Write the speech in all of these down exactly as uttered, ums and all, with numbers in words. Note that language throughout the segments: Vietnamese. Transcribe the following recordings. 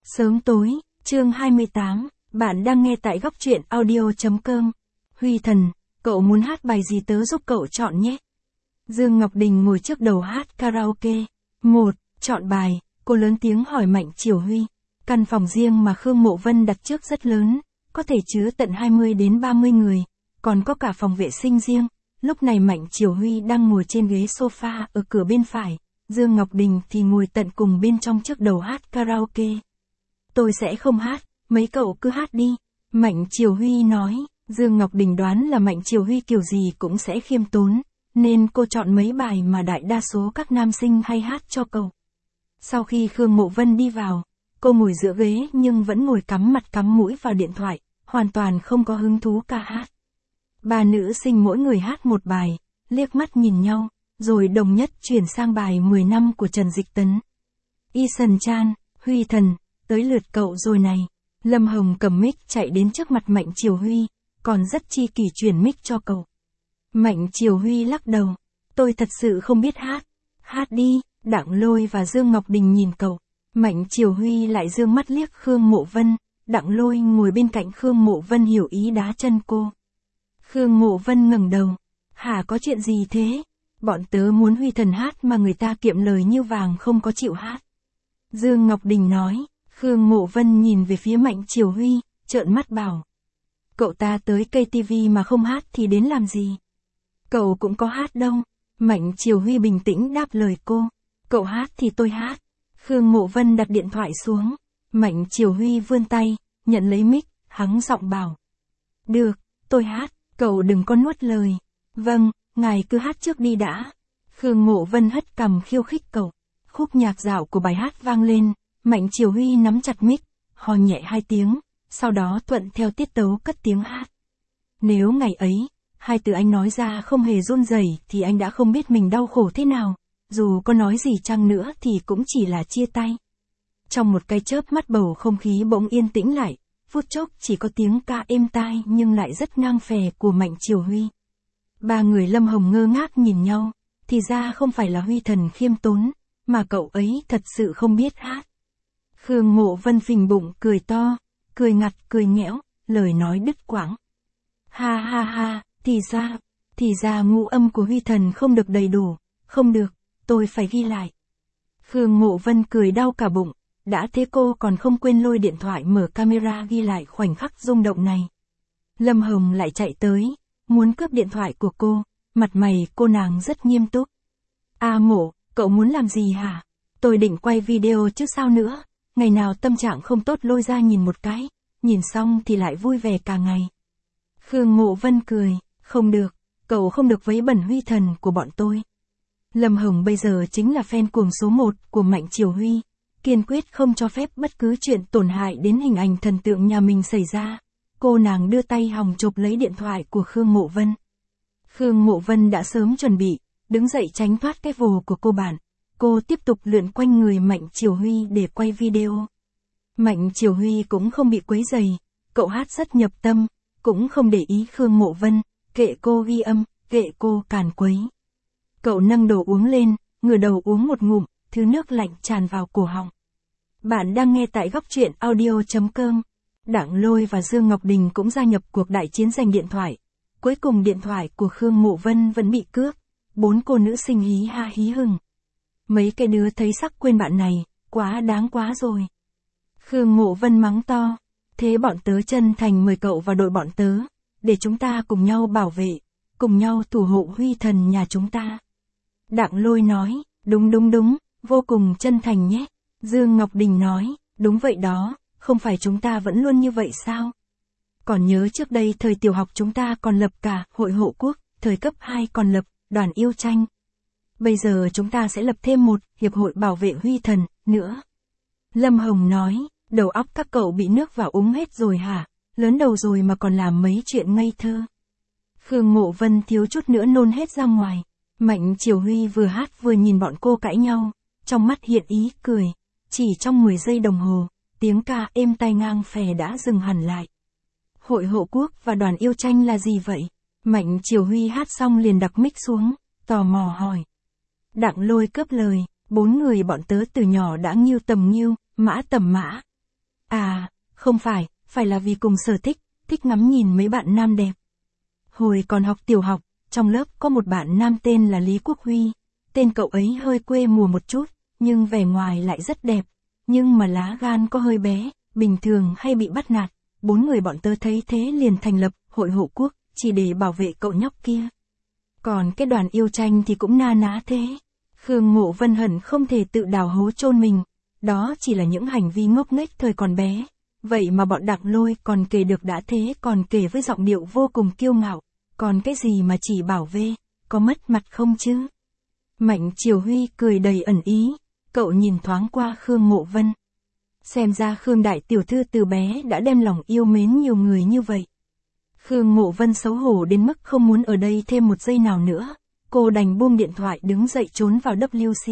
Sớm tối, chương hai mươi tám, bạn đang nghe tại góc truyện audio.com. Huy Thần, cậu muốn hát bài gì tớ giúp cậu chọn nhé. Dương Ngọc Đình ngồi trước đầu hát karaoke. Một, chọn bài, cô lớn tiếng hỏi Mạnh Triều Huy. Căn phòng riêng mà Khương Mộ Vân đặt trước rất lớn, có thể chứa tận hai mươi đến ba mươi người, còn có cả phòng vệ sinh riêng. Lúc này Mạnh Triều Huy đang ngồi trên ghế sofa ở cửa bên phải, Dương Ngọc Đình thì ngồi tận cùng bên trong trước đầu hát karaoke. Tôi sẽ không hát, mấy cậu cứ hát đi, Mạnh Triều Huy nói. Dương Ngọc Đình đoán là Mạnh Triều Huy kiểu gì cũng sẽ khiêm tốn, nên cô chọn mấy bài mà đại đa số các nam sinh hay hát cho cậu. Sau khi Khương Mộ Vân đi vào, cô ngồi giữa ghế nhưng vẫn ngồi cắm mặt cắm mũi vào điện thoại, hoàn toàn không có hứng thú ca hát. Ba nữ sinh mỗi người hát một bài, liếc mắt nhìn nhau, rồi đồng nhất chuyển sang bài mười năm của Trần Dịch Tấn. Isan Chan, Huy Thần, tới lượt cậu rồi này. Lâm Hồng cầm mic chạy đến trước mặt Mạnh Triều Huy, còn rất chi kỷ chuyển mic cho cậu. Mạnh Triều Huy lắc đầu, tôi thật sự không biết hát. Hát đi, Đặng Lôi và Dương Ngọc Đình nhìn cậu. Mạnh Triều Huy lại dương mắt liếc Khương Mộ Vân, Đặng Lôi ngồi bên cạnh Khương Mộ Vân hiểu ý đá chân cô. Khương Mộ Vân ngẩng đầu, hả có chuyện gì thế? Bọn tớ muốn Huy Thần hát mà người ta kiệm lời như vàng không có chịu hát. Dương Ngọc Đình nói. Khương Mộ Vân nhìn về phía Mạnh Triều Huy, trợn mắt bảo. Cậu ta tới ca tê vê mà không hát thì đến làm gì? Cậu cũng có hát đâu. Mạnh Triều Huy bình tĩnh đáp lời cô. Cậu hát thì tôi hát. Khương Mộ Vân đặt điện thoại xuống. Mạnh Triều Huy vươn tay, nhận lấy mic, hắng giọng bảo. Được, tôi hát, cậu đừng có nuốt lời. Vâng, ngài cứ hát trước đi đã. Khương Mộ Vân hất cằm khiêu khích cậu. Khúc nhạc dạo của bài hát vang lên. Mạnh Triều Huy nắm chặt mic, hò nhẹ hai tiếng, sau đó thuận theo tiết tấu cất tiếng hát. Nếu ngày ấy, hai từ anh nói ra không hề run rẩy thì anh đã không biết mình đau khổ thế nào, dù có nói gì chăng nữa thì cũng chỉ là chia tay. Trong một cái chớp mắt bầu không khí bỗng yên tĩnh lại, phút chốc chỉ có tiếng ca êm tai nhưng lại rất ngang phè của Mạnh Triều Huy. Ba người Lâm Hồng ngơ ngác nhìn nhau, thì ra không phải là Huy Thần khiêm tốn, mà cậu ấy thật sự không biết hát. Khương Mộ Vân phình bụng cười to, cười ngặt cười nghẽo, lời nói đứt quãng. Ha ha ha, thì ra, thì ra ngũ âm của Huy Thần không được đầy đủ, không được, tôi phải ghi lại. Khương Mộ Vân cười đau cả bụng, đã thế cô còn không quên lôi điện thoại mở camera ghi lại khoảnh khắc rung động này. Lâm Hồng lại chạy tới, muốn cướp điện thoại của cô, mặt mày cô nàng rất nghiêm túc. A Mộ, cậu muốn làm gì hả? Tôi định quay video chứ sao nữa. Ngày nào tâm trạng không tốt lôi ra nhìn một cái, nhìn xong thì lại vui vẻ cả ngày. Khương Mộ Vân cười, không được, cậu không được vấy bẩn Huy Thần của bọn tôi. Lâm Hồng bây giờ chính là fan cuồng số một của Mạnh Triều Huy, kiên quyết không cho phép bất cứ chuyện tổn hại đến hình ảnh thần tượng nhà mình xảy ra. Cô nàng đưa tay hòng chụp lấy điện thoại của Khương Mộ Vân. Khương Mộ Vân đã sớm chuẩn bị, đứng dậy tránh thoát cái vồ của cô bạn. Cô tiếp tục lượn quanh người Mạnh Triều Huy để quay video. Mạnh Triều Huy cũng không bị quấy rầy, cậu hát rất nhập tâm, cũng không để ý Khương Mộ Vân, kệ cô ghi âm, kệ cô càn quấy. Cậu nâng đồ uống lên, ngửa đầu uống một ngụm, thứ nước lạnh tràn vào cổ họng. Bạn đang nghe tại góc truyện audio.com. Đặng Lôi và Dương Ngọc Đình cũng gia nhập cuộc đại chiến giành điện thoại. Cuối cùng điện thoại của Khương Mộ Vân vẫn bị cướp. Bốn cô nữ sinh hí ha hí hừng. Mấy cái đứa thấy sắc quên bạn này, quá đáng quá rồi. Khương Mộ Vân mắng to, thế bọn tớ chân thành mời cậu vào đội bọn tớ, để chúng ta cùng nhau bảo vệ, cùng nhau thủ hộ Huy Thần nhà chúng ta. Đặng Lôi nói, đúng đúng đúng, vô cùng chân thành nhé. Dương Ngọc Đình nói, đúng vậy đó, không phải chúng ta vẫn luôn như vậy sao? Còn nhớ trước đây thời tiểu học chúng ta còn lập cả hội hộ quốc, thời cấp hai còn lập đoàn yêu tranh. Bây giờ chúng ta sẽ lập thêm một hiệp hội bảo vệ Huy Thần nữa. Lâm Hồng nói, đầu óc các cậu bị nước vào úng hết rồi hả? Lớn đầu rồi mà còn làm mấy chuyện ngây thơ. Khương Mộ Vân thiếu chút nữa nôn hết ra ngoài. Mạnh Triều Huy vừa hát vừa nhìn bọn cô cãi nhau, trong mắt hiện ý cười. Chỉ trong mười giây đồng hồ, tiếng ca êm tai ngang phè đã dừng hẳn lại. Hội hộ quốc và đoàn yêu tranh là gì vậy? Mạnh Triều Huy hát xong liền đặt mic xuống, tò mò hỏi. Đặng Lôi cướp lời, bốn người bọn tớ từ nhỏ đã nghiêu tầm nghiêu, mã tầm mã. Không phải, phải là vì cùng sở thích, thích ngắm nhìn mấy bạn nam đẹp. Hồi còn học tiểu học, trong lớp có một bạn nam tên là Lý Quốc Huy. Tên cậu ấy hơi quê mùa một chút, nhưng vẻ ngoài lại rất đẹp. Nhưng mà lá gan có hơi bé, bình thường hay bị bắt nạt. Bốn người bọn tớ thấy thế liền thành lập hội hộ quốc, chỉ để bảo vệ cậu nhóc kia. Còn cái đoàn yêu tranh thì cũng na ná thế. Khương Ngộ Vân hận không thể tự đào hố chôn mình. Đó chỉ là những hành vi ngốc nghếch thời còn bé. Vậy mà bọn Đặng Lôi còn kể được đã thế, còn kể với giọng điệu vô cùng kiêu ngạo. Còn cái gì mà chỉ bảo vệ, có mất mặt không chứ? Mạnh Triều Huy cười đầy ẩn ý. Cậu nhìn thoáng qua Khương Ngộ Vân. Xem ra Khương đại tiểu thư từ bé đã đem lòng yêu mến nhiều người như vậy. Khương Ngộ Vân xấu hổ đến mức không muốn ở đây thêm một giây nào nữa. Cô đành buông điện thoại đứng dậy trốn vào W C.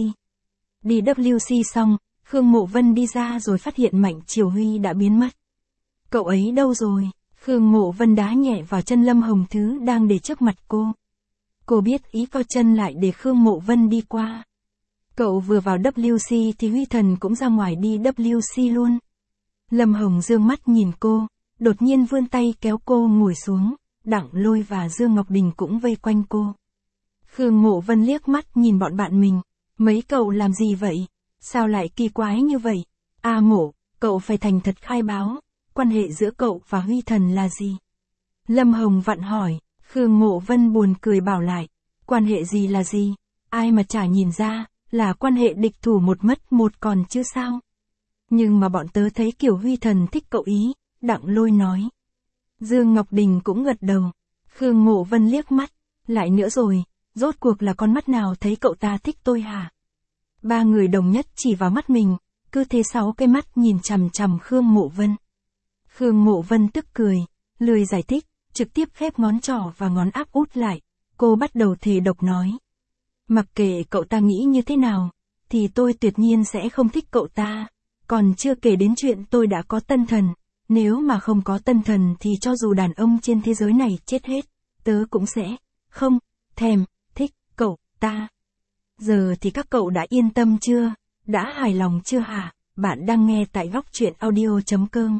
Đi W C xong, Khương Ngộ Vân đi ra rồi phát hiện Mạnh Triều Huy đã biến mất. Cậu ấy đâu rồi? Khương Ngộ Vân đá nhẹ vào chân Lâm Hồng Thứ đang để trước mặt cô. Cô biết ý co chân lại để Khương Ngộ Vân đi qua. Cậu vừa vào W C thì Huy Thần cũng ra ngoài đi W C luôn. Lâm Hồng dương mắt nhìn cô, đột nhiên vươn tay kéo cô ngồi xuống, Đặng Lôi và Dương Ngọc Đình cũng vây quanh cô. Khương Ngộ Vân liếc mắt nhìn bọn bạn mình, mấy cậu làm gì vậy? Sao lại kỳ quái như vậy? A Ngộ, cậu phải thành thật khai báo, quan hệ giữa cậu và Huy Thần là gì? Lâm Hồng vặn hỏi, Khương Ngộ Vân buồn cười bảo lại, quan hệ gì là gì? Ai mà chả nhìn ra, là quan hệ địch thủ một mất một còn chứ sao? Nhưng mà bọn tớ thấy kiểu Huy Thần thích cậu ý, Đặng Lôi nói. Dương Ngọc Đình cũng gật đầu. Khương Ngộ Vân liếc mắt, lại nữa rồi, rốt cuộc là con mắt nào thấy cậu ta thích tôi hả? Ba người đồng nhất chỉ vào mắt mình, cứ thế sáu cái mắt nhìn chằm chằm Khương Ngộ Vân. Khương Ngộ Vân tức cười, lười giải thích, trực tiếp khép ngón trỏ và ngón áp út lại. Cô bắt đầu thề độc nói. Mặc kệ cậu ta nghĩ như thế nào, thì tôi tuyệt nhiên sẽ không thích cậu ta. Còn chưa kể đến chuyện tôi đã có tân thần. Nếu mà không có tân thần thì cho dù đàn ông trên thế giới này chết hết, tớ cũng sẽ không thèm thích cậu ta. Giờ thì các cậu đã yên tâm chưa? Đã hài lòng chưa hả? Bạn đang nghe tại góc truyện audio chấm com.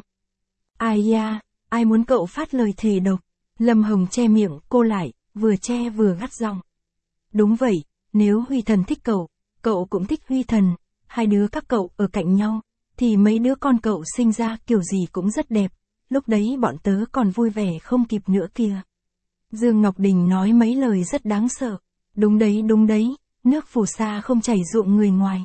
Ai da, ai muốn cậu phát lời thề độc? Lâm Hồng che miệng cô lại, vừa che vừa gắt giọng. Đúng vậy, nếu Huy Thần thích cậu, cậu cũng thích Huy Thần, hai đứa các cậu ở cạnh nhau, thì mấy đứa con cậu sinh ra kiểu gì cũng rất đẹp, lúc đấy bọn tớ còn vui vẻ không kịp nữa kìa. Dương Ngọc Đình nói mấy lời rất đáng sợ. Đúng đấy đúng đấy, nước phù sa không chảy ruộng người ngoài.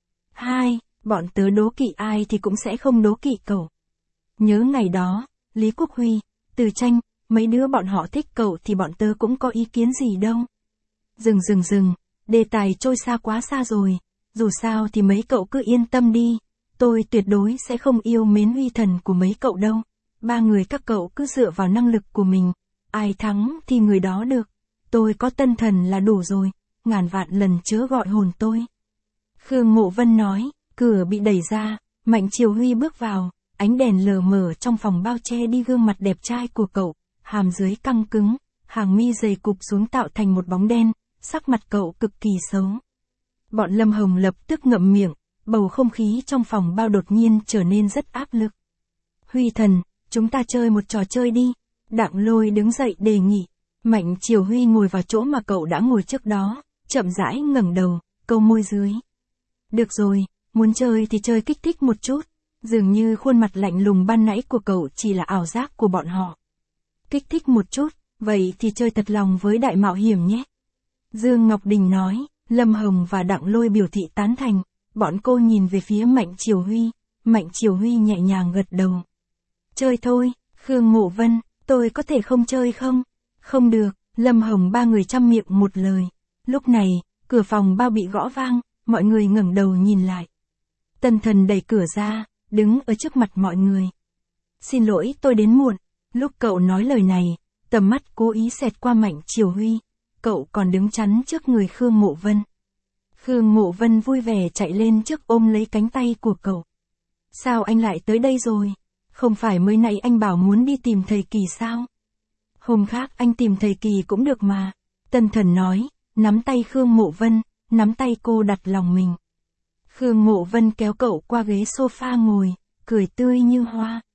Hai, bọn tớ đố kỵ ai thì cũng sẽ không đố kỵ cậu. Nhớ ngày đó, Lý Quốc Huy, Từ Tranh, mấy đứa bọn họ thích cậu thì bọn tớ cũng có ý kiến gì đâu. Dừng dừng dừng, đề tài trôi xa quá xa rồi, dù sao thì mấy cậu cứ yên tâm đi, tôi tuyệt đối sẽ không yêu mến Huy Thần của mấy cậu đâu. Ba người các cậu cứ dựa vào năng lực của mình, ai thắng thì người đó được. Tôi có tân thần là đủ rồi, ngàn vạn lần chớ gọi hồn tôi. Khương Ngộ Vân nói, cửa bị đẩy ra, Mạnh Triều Huy bước vào, ánh đèn lờ mờ trong phòng bao che đi gương mặt đẹp trai của cậu, hàm dưới căng cứng, hàng mi dày cụp xuống tạo thành một bóng đen, sắc mặt cậu cực kỳ xấu. Bọn Lâm Hồng lập tức ngậm miệng, bầu không khí trong phòng bao đột nhiên trở nên rất áp lực. Huy Thần, chúng ta chơi một trò chơi đi. Đặng Lôi đứng dậy đề nghị. Mạnh Triều Huy ngồi vào chỗ mà cậu đã ngồi trước đó, chậm rãi ngẩng đầu, câu môi dưới. Được rồi, muốn chơi thì chơi kích thích một chút. Dường như khuôn mặt lạnh lùng ban nãy của cậu chỉ là ảo giác của bọn họ. Kích thích một chút, vậy thì chơi thật lòng với đại mạo hiểm nhé. Dương Ngọc Đình nói, Lâm Hồng và Đặng Lôi biểu thị tán thành, bọn cô nhìn về phía Mạnh Triều Huy, Mạnh Triều Huy nhẹ nhàng gật đầu. Chơi thôi, Khương Ngộ Vân, tôi có thể không chơi không? Không được, Lâm Hồng ba người chăm miệng một lời. Lúc này, cửa phòng bao bị gõ vang, mọi người ngẩng đầu nhìn lại. Tân thần đẩy cửa ra, đứng ở trước mặt mọi người. Xin lỗi tôi đến muộn. Lúc cậu nói lời này, tầm mắt cố ý xẹt qua Mạnh Triều Huy. Cậu còn đứng chắn trước người Khương Ngộ Vân. Khương Ngộ Vân vui vẻ chạy lên trước ôm lấy cánh tay của cậu. Sao anh lại tới đây rồi? Không phải mới nãy anh bảo muốn đi tìm thầy Kỳ sao? Hôm khác anh tìm thầy Kỳ cũng được mà. Tân thần nói, nắm tay Khương Ngộ Vân, nắm tay cô đặt lòng mình. Khương Ngộ Vân kéo cậu qua ghế sofa ngồi, cười tươi như hoa.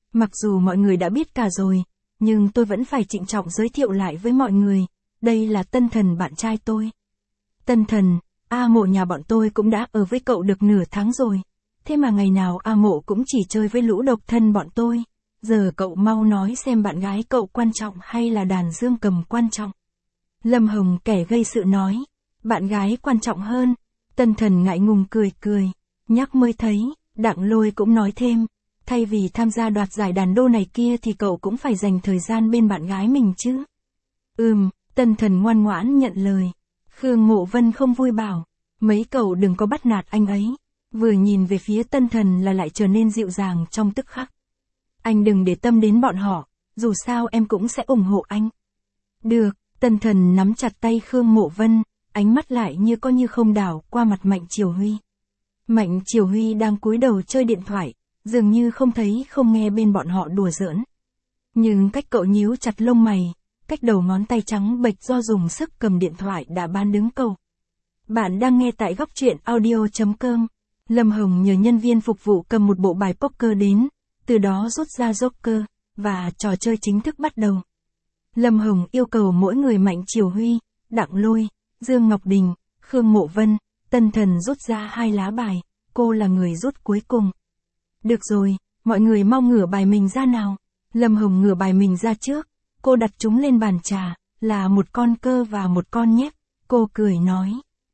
Mặc dù mọi người đã biết cả rồi, nhưng tôi vẫn phải trịnh trọng giới thiệu lại với mọi người, đây là Tân Thần bạn trai tôi. Tân Thần, A Mộ nhà bọn tôi cũng đã ở với cậu được nửa tháng rồi, thế mà ngày nào A Mộ cũng chỉ chơi với lũ độc thân bọn tôi, giờ cậu mau nói xem bạn gái cậu quan trọng hay là đàn dương cầm quan trọng. Lâm Hồng kẻ gây sự nói, bạn gái quan trọng hơn. Tân Thần ngại ngùng cười cười, nhắc mới thấy. Đặng Lôi cũng nói thêm, thay vì tham gia đoạt giải đàn đô này kia thì cậu cũng phải dành thời gian bên bạn gái mình chứ. Ừm, Tân Thần ngoan ngoãn nhận lời. Khương Mộ Vân không vui bảo, mấy cậu đừng có bắt nạt anh ấy. Vừa nhìn về phía Tân Thần là lại trở nên dịu dàng trong tức khắc. Anh đừng để tâm đến bọn họ, dù sao em cũng sẽ ủng hộ anh. Được, Tân Thần nắm chặt tay Khương Mộ Vân, ánh mắt lại như có như không đảo qua mặt Mạnh Triều Huy. Mạnh Triều Huy đang cúi đầu chơi điện thoại, dường như không thấy không nghe bên bọn họ đùa giỡn. Nhưng cách cậu nhíu chặt lông mày, cách đầu ngón tay trắng bệch do dùng sức cầm điện thoại đã bán đứng câu. Bạn đang nghe tại góc truyện audio chấm com. Lâm Hồng nhờ nhân viên phục vụ cầm một bộ bài poker đến, từ đó rút ra joker, và trò chơi chính thức bắt đầu. Lâm Hồng yêu cầu mỗi người Mạnh Triều Huy, Đặng Lôi, Dương Ngọc Đình, Khương Mộ Vân, Tân Thần rút ra hai lá bài, cô là người rút cuối cùng. Được rồi, mọi người mau ngửa bài mình ra nào. Lâm Hồng ngửa bài mình ra trước, cô đặt chúng lên bàn trà, là một con cơ và một con nhép, cô cười nói.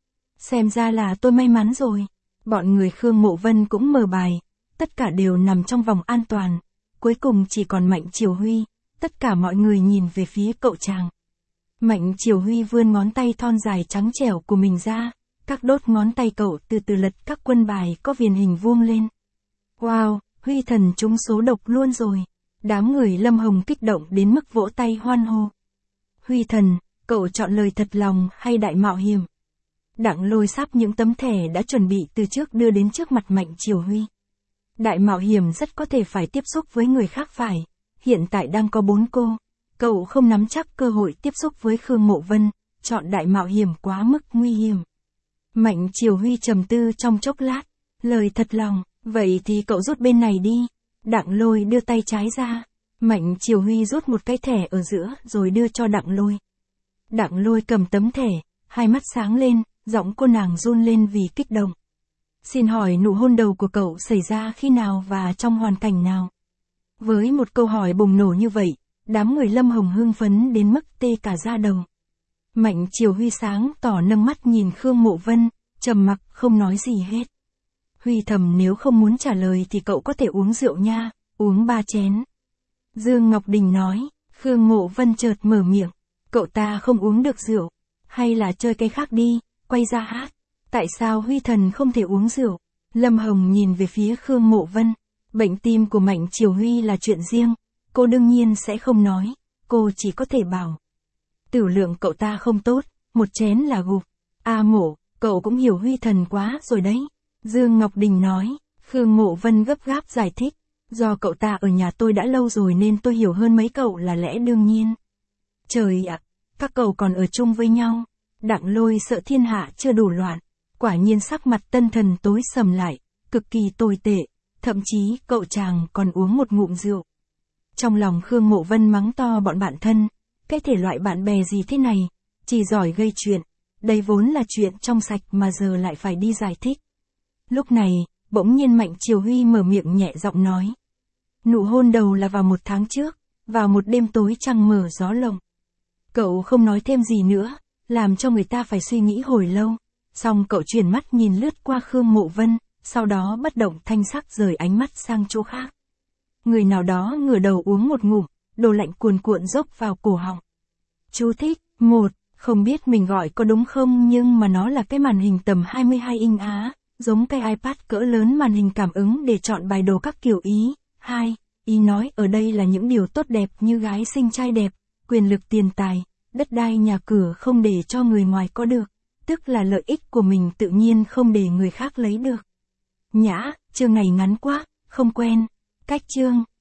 Xem ra là tôi may mắn rồi. Bọn người Khương Mộ Vân cũng mở bài, tất cả đều nằm trong vòng an toàn, cuối cùng chỉ còn Mạnh Triều Huy, tất cả mọi người nhìn về phía cậu chàng. Mạnh Triều Huy vươn ngón tay thon dài trắng trẻo của mình ra, các đốt ngón tay cậu từ từ lật các quân bài có viền hình vuông lên. Wow, Huy thần trúng số độc luôn rồi. Đám người Lâm Hồng kích động đến mức vỗ tay hoan hô. Huy thần, cậu chọn lời thật lòng hay đại mạo hiểm? Đặng Lôi sắp những tấm thẻ đã chuẩn bị từ trước đưa đến trước mặt Mạnh Triều Huy. Đại mạo hiểm rất có thể phải tiếp xúc với người khác phải. Hiện tại đang có bốn cô. Cậu không nắm chắc cơ hội tiếp xúc với Khương Mộ Vân, chọn đại mạo hiểm quá mức nguy hiểm. Mạnh Triều Huy trầm tư trong chốc lát, lời thật lòng, vậy thì cậu rút bên này đi. Đặng Lôi đưa tay trái ra, Mạnh Triều Huy rút một cái thẻ ở giữa rồi đưa cho Đặng Lôi. Đặng Lôi cầm tấm thẻ, hai mắt sáng lên, giọng cô nàng run lên vì kích động. Xin hỏi nụ hôn đầu của cậu xảy ra khi nào và trong hoàn cảnh nào? Với một câu hỏi bùng nổ như vậy, đám người Lâm Hồng hưng phấn đến mức tê cả da đầu. Mạnh Triều Huy sáng tỏ nâng mắt nhìn Khương Mộ Vân, trầm mặc không nói gì hết. Huy thầm nếu không muốn trả lời thì cậu có thể uống rượu nha, uống ba chén. Dương Ngọc Đình nói, Khương Mộ Vân chợt mở miệng, cậu ta không uống được rượu, hay là chơi cái khác đi, quay ra hát. Tại sao Huy thần không thể uống rượu? Lâm Hồng nhìn về phía Khương Mộ Vân, bệnh tim của Mạnh Triều Huy là chuyện riêng, cô đương nhiên sẽ không nói, cô chỉ có thể bảo. Tử lượng cậu ta không tốt, một chén là gục. A Mộ, cậu cũng hiểu Huy thần quá rồi đấy. Dương Ngọc Đình nói, Khương Mộ Vân gấp gáp giải thích, do cậu ta ở nhà tôi đã lâu rồi nên tôi hiểu hơn mấy cậu là lẽ đương nhiên. Trời ạ, các cậu còn ở chung với nhau. Đặng Lôi sợ thiên hạ chưa đủ loạn, quả nhiên sắc mặt Tân Thần tối sầm lại, cực kỳ tồi tệ, thậm chí cậu chàng còn uống một ngụm rượu. Trong lòng Khương Mộ Vân mắng to bọn bạn thân, cái thể loại bạn bè gì thế này, chỉ giỏi gây chuyện, đây vốn là chuyện trong sạch mà giờ lại phải đi giải thích. Lúc này, bỗng nhiên Mạnh Triều Huy mở miệng nhẹ giọng nói. Nụ hôn đầu là vào một tháng trước, vào một đêm tối trăng mở gió lộng. Cậu không nói thêm gì nữa, làm cho người ta phải suy nghĩ hồi lâu, xong cậu chuyển mắt nhìn lướt qua Khương Mộ Vân, sau đó bất động thanh sắc rời ánh mắt sang chỗ khác. Người nào đó ngửa đầu uống một ngụm, đồ lạnh cuồn cuộn dốc vào cổ họng. Chú thích, một, không biết mình gọi có đúng không nhưng mà nó là cái màn hình tầm hai mươi hai inch á, giống cái iPad cỡ lớn màn hình cảm ứng để chọn bài đồ các kiểu ý. Hai, ý nói ở đây là những điều tốt đẹp như gái xinh trai đẹp, quyền lực tiền tài, đất đai nhà cửa không để cho người ngoài có được, tức là lợi ích của mình tự nhiên không để người khác lấy được. Nhã, chương này ngắn quá, không quen. Cách chương